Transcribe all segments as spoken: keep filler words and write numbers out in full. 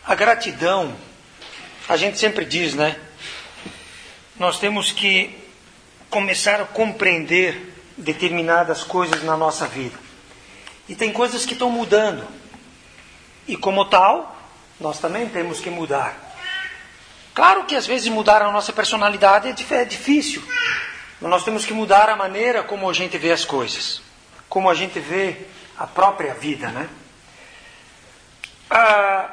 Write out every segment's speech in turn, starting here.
A gratidão, a gente sempre diz, né? Nós temos que começar a compreender determinadas coisas na nossa vida. E tem coisas que estão mudando. E como tal, nós também temos que mudar. Claro que às vezes mudar a nossa personalidade é difícil. Mas nós temos que mudar a maneira como a gente vê as coisas. Como a gente vê a própria vida, né? Ah,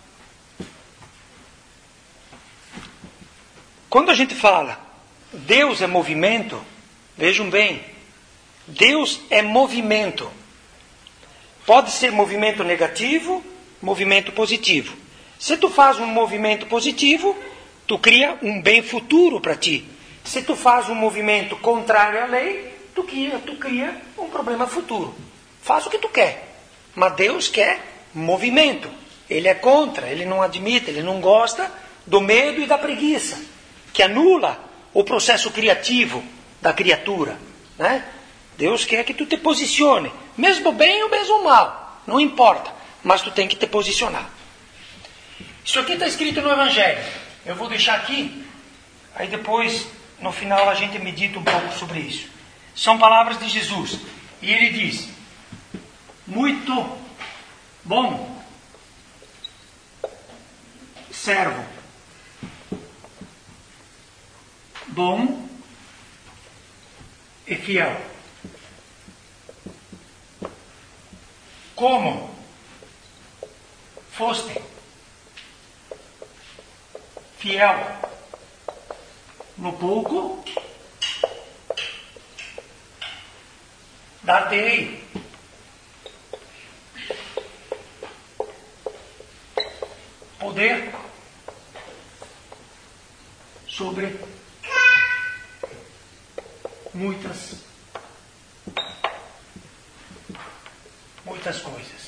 quando a gente fala Deus é movimento, vejam bem, Deus é movimento. Pode ser movimento negativo, movimento positivo. Se tu faz um movimento positivo, tu cria um bem futuro para ti. Se tu faz um movimento contrário à lei, tu cria, tu cria um problema futuro. Faz o que tu quer. Mas Deus quer movimento. Ele é contra, ele não admite, ele não gosta do medo e da preguiça, que anula o processo criativo da criatura, né? Deus quer que tu te posicione, mesmo bem ou mesmo mal, não importa, mas tu tem que te posicionar. Isso aqui está escrito no Evangelho. Eu vou deixar aqui, aí depois, no final, a gente medita um pouco sobre isso. São palavras de Jesus. E ele diz: muito bom servo, bom e fiel. Como foste fiel no pouco, dar-te-ei poder sobre muitas muitas coisas.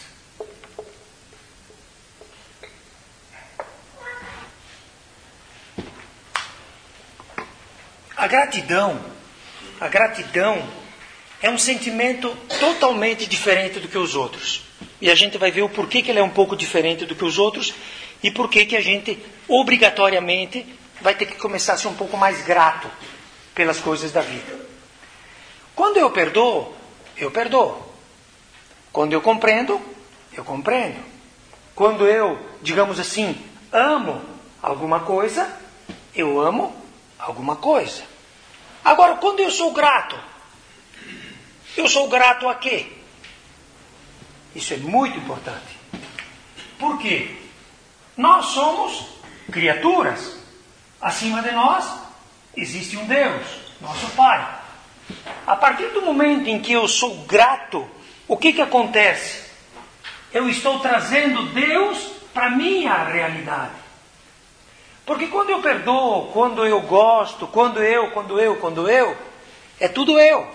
A gratidão, a gratidão é um sentimento totalmente diferente do que os outros. E a gente vai ver o porquê que ele é um pouco diferente do que os outros e porquê que a gente obrigatoriamente vai ter que começar a ser um pouco mais grato pelas coisas da vida. Quando eu perdoo, eu perdoo. Quando eu compreendo, eu compreendo. Quando eu, digamos assim, amo alguma coisa, eu amo alguma coisa. Agora, quando eu sou grato, eu sou grato a quê? Isso é muito importante. Por quê? Nós somos criaturas. Acima de nós existe um Deus, nosso Pai. A partir do momento em que eu sou grato, o que que acontece? Eu estou trazendo Deus para a minha realidade. Porque quando eu perdoo, quando eu gosto, quando eu, quando eu, quando eu, é tudo eu.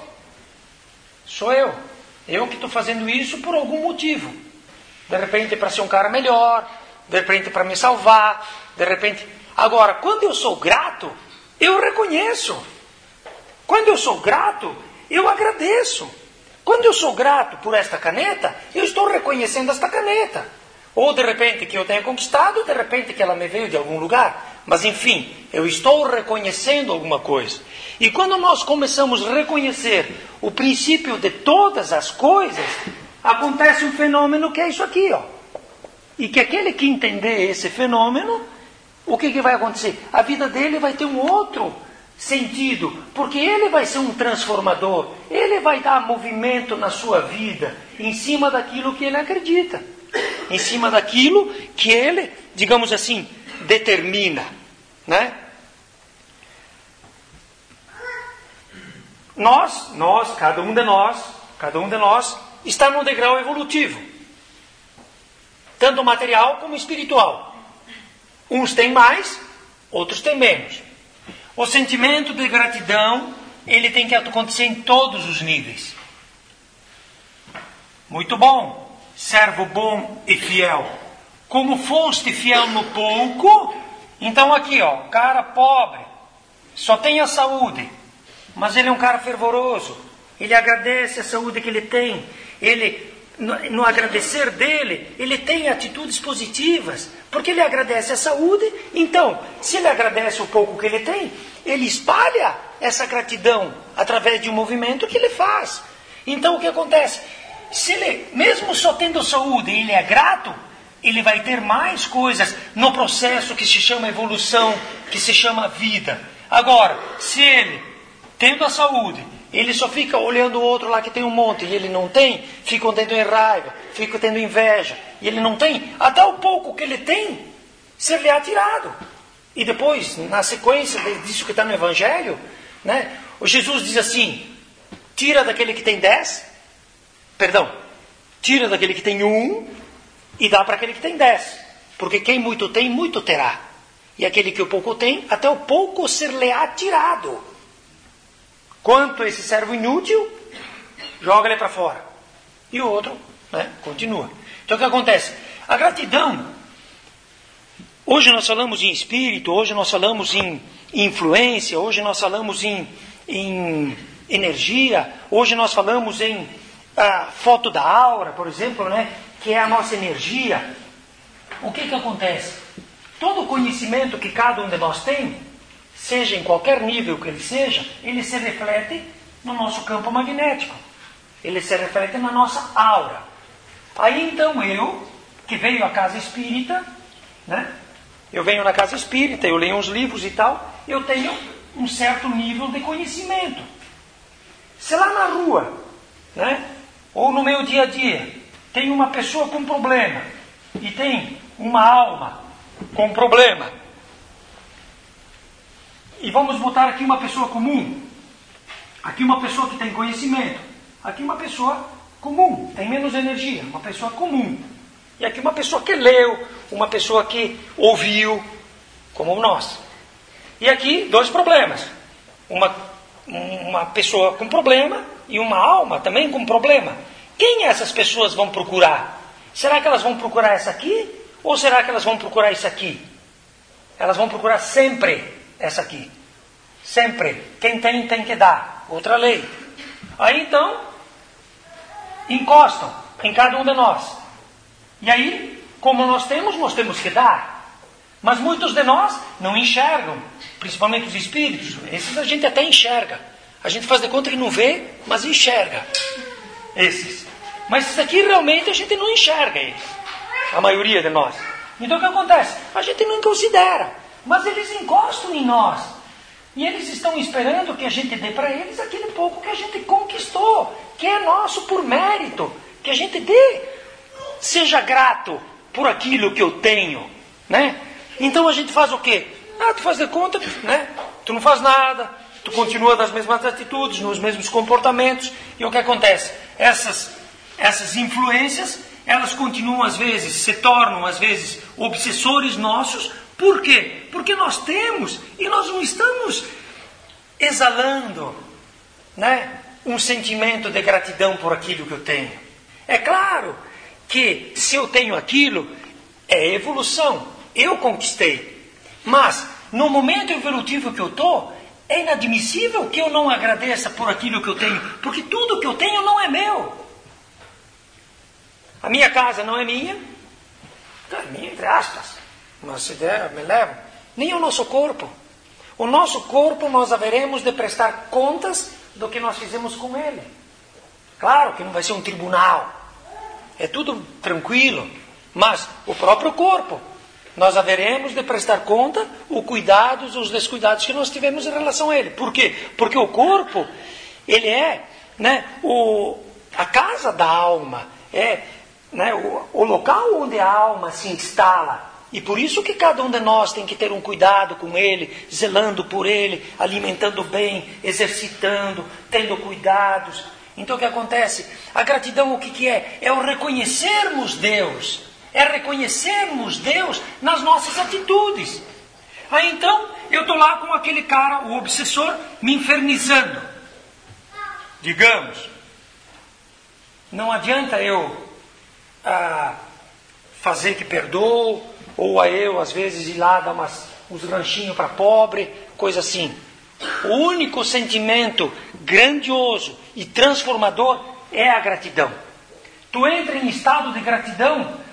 Sou eu. Eu que estou fazendo isso por algum motivo. De repente para ser um cara melhor, de repente para me salvar, de repente... Agora, quando eu sou grato, eu reconheço. Quando eu sou grato, eu agradeço. Quando eu sou grato por esta caneta, eu estou reconhecendo esta caneta. Ou de repente que eu tenha conquistado, de repente que ela me veio de algum lugar. Mas enfim, eu estou reconhecendo alguma coisa. E quando nós começamos a reconhecer o princípio de todas as coisas, acontece um fenômeno que é isso aqui, ó. E que aquele que entender esse fenômeno, o que, que vai acontecer? A vida dele vai ter um outro sentido, porque ele vai ser um transformador, ele vai dar movimento na sua vida, em cima daquilo que ele acredita, em cima daquilo que ele, digamos assim, determina, né? Nós, nós, cada um de nós, cada um de nós, está num degrau evolutivo, tanto material como espiritual. Uns têm mais, outros têm menos. O sentimento de gratidão, ele tem que acontecer em todos os níveis. Muito bom, servo bom e fiel. Como foste fiel no pouco, então aqui, ó, cara pobre, só tem a saúde, mas ele é um cara fervoroso, ele agradece a saúde que ele tem, ele, no, no agradecer dele, ele tem atitudes positivas, Porque ele agradece a saúde, então, se ele agradece o pouco que ele tem, ele espalha essa gratidão através de um movimento que ele faz. Então, o que acontece? Se ele, mesmo só tendo saúde, ele é grato, ele vai ter mais coisas no processo que se chama evolução, que se chama vida. Agora, se ele, tendo a saúde, ele só fica olhando o outro lá que tem um monte e ele não tem, fica tendo raiva, fica tendo inveja, e ele não tem, até o pouco que ele tem, ser-lhe atirado. E depois, na sequência disso que está no Evangelho, né, o Jesus diz assim, tira daquele que tem dez, perdão, tira daquele que tem um e dá para aquele que tem dez. Porque quem muito tem, muito terá. E aquele que o pouco tem, até o pouco ser-lhe atirado. Quanto esse servo inútil, joga ele para fora. E o outro, né, continua. Então o que acontece? A gratidão, hoje nós falamos em espírito, hoje nós falamos em influência, hoje nós falamos em, em energia, hoje nós falamos em a foto da aura, por exemplo, né, que é a nossa energia. O que que acontece? Todo conhecimento que cada um de nós tem, seja em qualquer nível que ele seja, ele se reflete no nosso campo magnético. Ele se reflete na nossa aura. Aí então eu, que venho à casa espírita, né? Eu venho na casa espírita, eu leio uns livros e tal, eu tenho um certo nível de conhecimento. Se lá na rua, né? Ou no meu dia a dia, tem uma pessoa com problema, e tem uma alma com problema, e vamos botar aqui uma pessoa comum, aqui uma pessoa que tem conhecimento, aqui uma pessoa comum, tem menos energia, uma pessoa comum, e aqui uma pessoa que leu, uma pessoa que ouviu, como nós. E aqui dois problemas, uma, uma pessoa com problema e uma alma também com problema. Quem essas pessoas vão procurar? Será que elas vão procurar essa aqui? Ou será que elas vão procurar isso aqui? Elas vão procurar sempre essa aqui. Sempre. Quem tem, tem que dar. Outra lei. Aí então, encostam em cada um de nós. E aí, como nós temos, nós temos que dar. Mas muitos de nós não enxergam. Principalmente os espíritos. Esses a gente até enxerga. A gente faz de conta que não vê, mas enxerga. Esses. Mas esses aqui realmente a gente não enxerga eles. A maioria de nós. Então o que acontece? A gente não considera. Mas eles encostam em nós. E eles estão esperando que a gente dê para eles aquele pouco que a gente conquistou. Que é nosso por mérito. Que a gente dê. Seja grato por aquilo que eu tenho. Né? Então a gente faz o quê? Ah, tu faz de conta, né? Tu não faz nada. Tu continua das mesmas atitudes, nos mesmos comportamentos. E o que acontece? Essas, essas influências, elas continuam às vezes, se tornam às vezes obsessores nossos. Por quê? Porque nós temos e nós não estamos exalando, né, um sentimento de gratidão por aquilo que eu tenho. É claro que se eu tenho aquilo, é evolução. Eu conquistei. Mas no momento evolutivo que eu estou, é inadmissível que eu não agradeça por aquilo que eu tenho, porque tudo que eu tenho não é meu. A minha casa não é minha, é minha entre aspas, mas se der, me levo. Nem o nosso corpo. O nosso corpo nós haveremos de prestar contas do que nós fizemos com ele. Claro que não vai ser um tribunal, é tudo tranquilo, mas o próprio corpo, nós haveremos de prestar conta os cuidados, os descuidados que nós tivemos em relação a ele. Por quê? Porque o corpo, ele é, né, o, a casa da alma, é, né, o, o local onde a alma se instala. E por isso que cada um de nós tem que ter um cuidado com ele, zelando por ele, alimentando bem, exercitando, tendo cuidados. Então o que acontece? A gratidão o que, que é? É o reconhecermos Deus. É reconhecermos Deus nas nossas atitudes. Aí então, eu estou lá com aquele cara, o obsessor, me infernizando. Digamos. Não adianta eu ah, fazer que perdoo, ou a eu, às vezes, ir lá dar umas, uns ranchinhos para pobre, coisa assim. O único sentimento grandioso e transformador é a gratidão. Tu entra em estado de gratidão,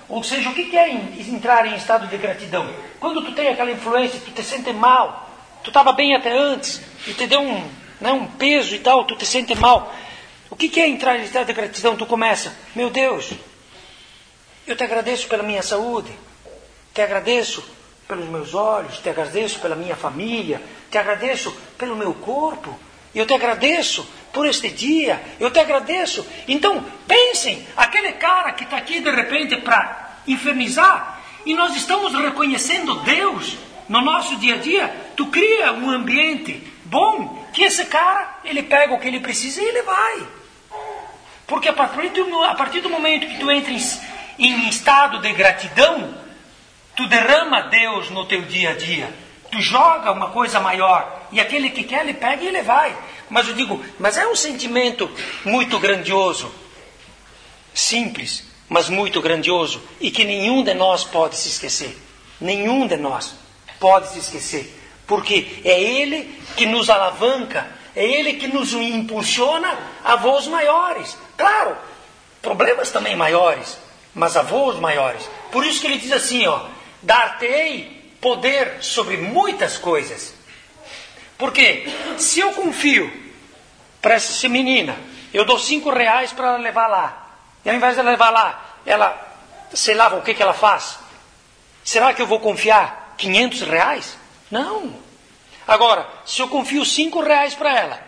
Ou seja, o que é entrar em estado de gratidão? Quando tu tem aquela influência, tu te sente mal, tu estava bem até antes, e te deu um, né, um peso e tal, tu te sente mal. O que é entrar em estado de gratidão? Tu começa, meu Deus, eu te agradeço pela minha saúde, te agradeço pelos meus olhos, te agradeço pela minha família, te agradeço pelo meu corpo, eu te agradeço por este dia, eu te agradeço. Então, pensem, aquele cara que está aqui de repente para infernizar, e nós estamos reconhecendo Deus no nosso dia a dia, tu cria um ambiente bom, que esse cara, ele pega o que ele precisa e ele vai. Porque a partir do, a partir do momento que tu entra em, em estado de gratidão, tu derrama Deus no teu dia a dia. Tu joga uma coisa maior. E aquele que quer, ele pega e ele vai. Mas eu digo, mas é um sentimento muito grandioso. Simples, mas muito grandioso. E que nenhum de nós pode se esquecer. Nenhum de nós pode se esquecer. Porque é Ele que nos alavanca. É Ele que nos impulsiona a voos maiores. Claro, problemas também maiores, mas a voos maiores. Por isso que ele diz assim, ó, dar-te-ei poder sobre muitas coisas. Porque se eu confio para essa menina, eu dou cinco reais para ela levar lá. E ao invés de ela levar lá, ela, sei lá o que, que ela faz. Será que eu vou confiar quinhentos reais? Não. Agora, se eu confio cinco reais para ela,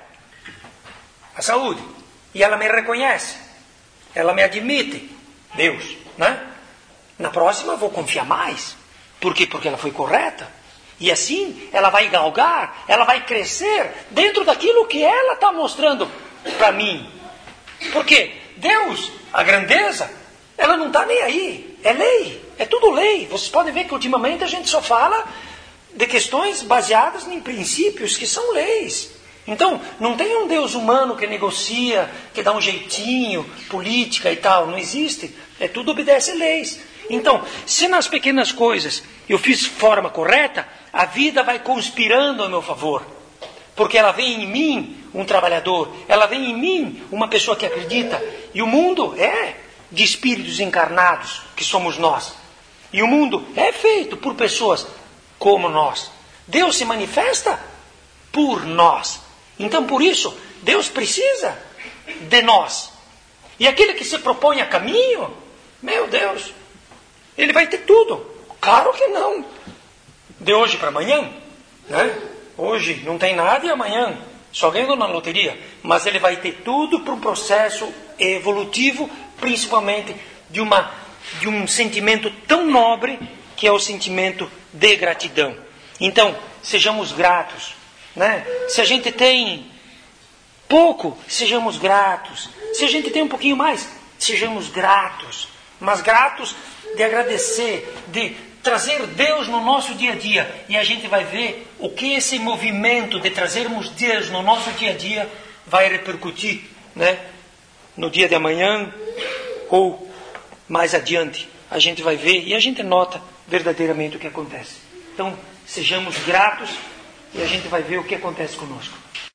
a saúde, e ela me reconhece, ela me admite, Deus, né? Na próxima eu vou confiar mais. Por quê? Porque ela foi correta. E assim ela vai galgar, ela vai crescer dentro daquilo que ela está mostrando para mim. Porque Deus, a grandeza, ela não está nem aí. É lei, é tudo lei. Vocês podem ver que ultimamente a gente só fala de questões baseadas em princípios que são leis. Então, não tem um Deus humano que negocia, que dá um jeitinho, política e tal. Não existe. É tudo obedece leis. Então, se nas pequenas coisas eu fiz forma correta, a vida vai conspirando a meu favor. Porque ela vê em mim um trabalhador, ela vê em mim uma pessoa que acredita. E o mundo é de espíritos encarnados, que somos nós. E o mundo é feito por pessoas como nós. Deus se manifesta por nós. Então, por isso, Deus precisa de nós. E aquele que se propõe a caminho, meu Deus, ele vai ter tudo. Claro que não. De hoje para amanhã, né? Hoje não tem nada e amanhã só ganhando na loteria. Mas ele vai ter tudo para um processo evolutivo, principalmente de, uma, de um sentimento tão nobre que é o sentimento de gratidão. Então, sejamos gratos. Né? Se a gente tem pouco, sejamos gratos. Se a gente tem um pouquinho mais, sejamos gratos. Mas gratos de agradecer, de trazer Deus no nosso dia a dia. E a gente vai ver o que esse movimento de trazermos Deus no nosso dia a dia vai repercutir, né? No dia de amanhã ou mais adiante. A gente vai ver e a gente nota verdadeiramente o que acontece. Então, sejamos gratos e a gente vai ver o que acontece conosco.